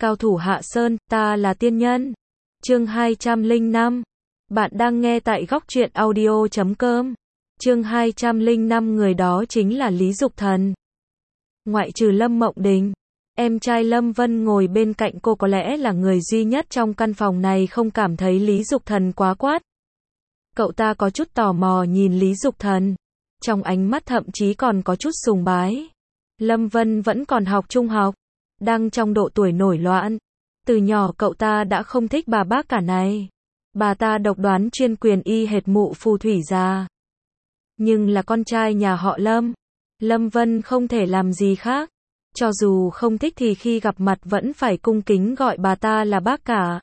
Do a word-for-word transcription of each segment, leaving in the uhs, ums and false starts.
Cao thủ Hạ Sơn, ta là tiên nhân. Chương hai trăm lẻ năm. Bạn đang nghe tại góc truyện audio chấm com. Chương hai trăm lẻ năm, người đó chính là Lý Dục Thần. Ngoại trừ Lâm Mộng Đình, em trai Lâm Vân ngồi bên cạnh cô có lẽ là người duy nhất trong căn phòng này không cảm thấy Lý Dục Thần quá quát. Cậu ta có chút tò mò nhìn Lý Dục Thần, trong ánh mắt thậm chí còn có chút sùng bái. Lâm Vân vẫn còn học trung học, đang trong độ tuổi nổi loạn. Từ nhỏ cậu ta đã không thích bà bác cả này. Bà ta độc đoán chuyên quyền y hệt mụ phù thủy già. Nhưng là con trai nhà họ Lâm, Lâm Vân không thể làm gì khác. Cho dù không thích thì khi gặp mặt vẫn phải cung kính gọi bà ta là bác cả.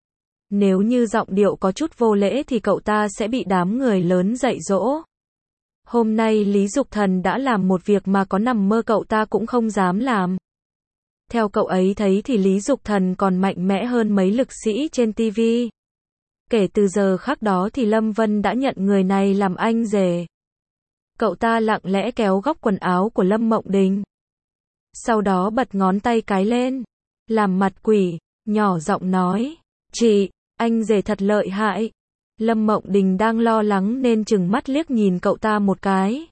Nếu như giọng điệu có chút vô lễ thì cậu ta sẽ bị đám người lớn dạy dỗ. Hôm nay Lý Dục Thần đã làm một việc mà có nằm mơ cậu ta cũng không dám làm. Theo cậu ấy thấy thì Lý Dục Thần còn mạnh mẽ hơn mấy lực sĩ trên ti vi. Kể từ giờ khắc đó thì Lâm Vân đã nhận người này làm anh rể. Cậu ta lặng lẽ kéo góc quần áo của Lâm Mộng Đình. Sau đó bật ngón tay cái lên, làm mặt quỷ, nhỏ giọng nói, chị, anh rể thật lợi hại. Lâm Mộng Đình đang lo lắng nên trừng mắt liếc nhìn cậu ta một cái.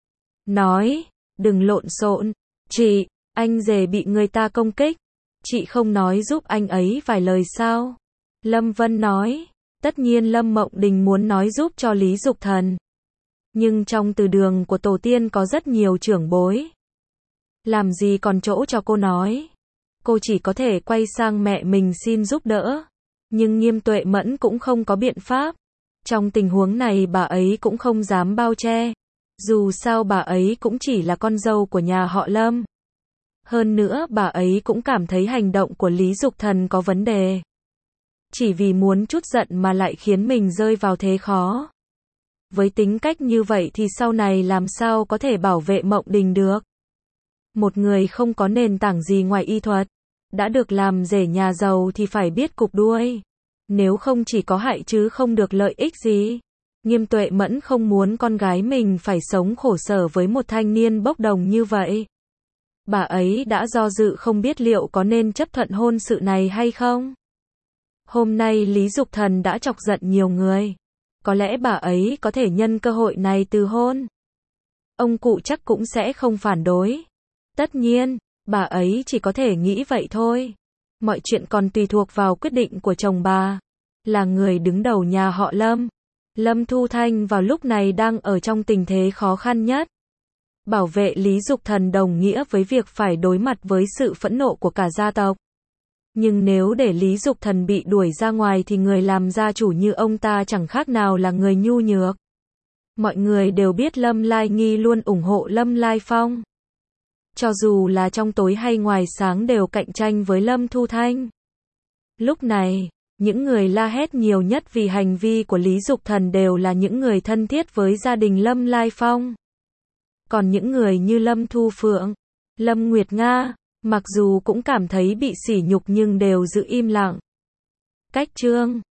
Nói, đừng lộn xộn, chị, anh rể bị người ta công kích. Chị không nói giúp anh ấy vài lời sao? Lâm Vân nói, tất nhiên Lâm Mộng Đình muốn nói giúp cho Lý Dục Thần. Nhưng trong từ đường của tổ tiên có rất nhiều trưởng bối. Làm gì còn chỗ cho cô nói. Cô chỉ có thể quay sang mẹ mình xin giúp đỡ. Nhưng Nghiêm Tuệ Mẫn cũng không có biện pháp. Trong tình huống này bà ấy cũng không dám bao che. Dù sao bà ấy cũng chỉ là con dâu của nhà họ Lâm. Hơn nữa bà ấy cũng cảm thấy hành động của Lý Dục Thần có vấn đề. Chỉ vì muốn chút giận mà lại khiến mình rơi vào thế khó. Với tính cách như vậy thì sau này làm sao có thể bảo vệ Mộng Đình được. Một người không có nền tảng gì ngoài y thuật, đã được làm rể nhà giàu thì phải biết cụp đuôi. Nếu không chỉ có hại chứ không được lợi ích gì. Nghiêm Tuệ Mẫn không muốn con gái mình phải sống khổ sở với một thanh niên bốc đồng như vậy. Bà ấy đã do dự không biết liệu có nên chấp thuận hôn sự này hay không. Hôm nay Lý Dục Thần đã chọc giận nhiều người. Có lẽ bà ấy có thể nhân cơ hội này từ hôn. Ông cụ chắc cũng sẽ không phản đối. Tất nhiên, bà ấy chỉ có thể nghĩ vậy thôi. Mọi chuyện còn tùy thuộc vào quyết định của chồng bà. Là người đứng đầu nhà họ Lâm. Lâm Thu Thanh vào lúc này đang ở trong tình thế khó khăn nhất. Bảo vệ Lý Dục Thần đồng nghĩa với việc phải đối mặt với sự phẫn nộ của cả gia tộc. Nhưng nếu để Lý Dục Thần bị đuổi ra ngoài thì người làm gia chủ như ông ta chẳng khác nào là người nhu nhược. Mọi người đều biết Lâm Lai Nghi luôn ủng hộ Lâm Lai Phong. Cho dù là trong tối hay ngoài sáng đều cạnh tranh với Lâm Thu Thanh. Lúc này, những người la hét nhiều nhất vì hành vi của Lý Dục Thần đều là những người thân thiết với gia đình Lâm Lai Phong. Còn những người như Lâm Thu Phượng, Lâm Nguyệt Nga, mặc dù cũng cảm thấy bị sỉ nhục nhưng đều giữ im lặng. Cách chương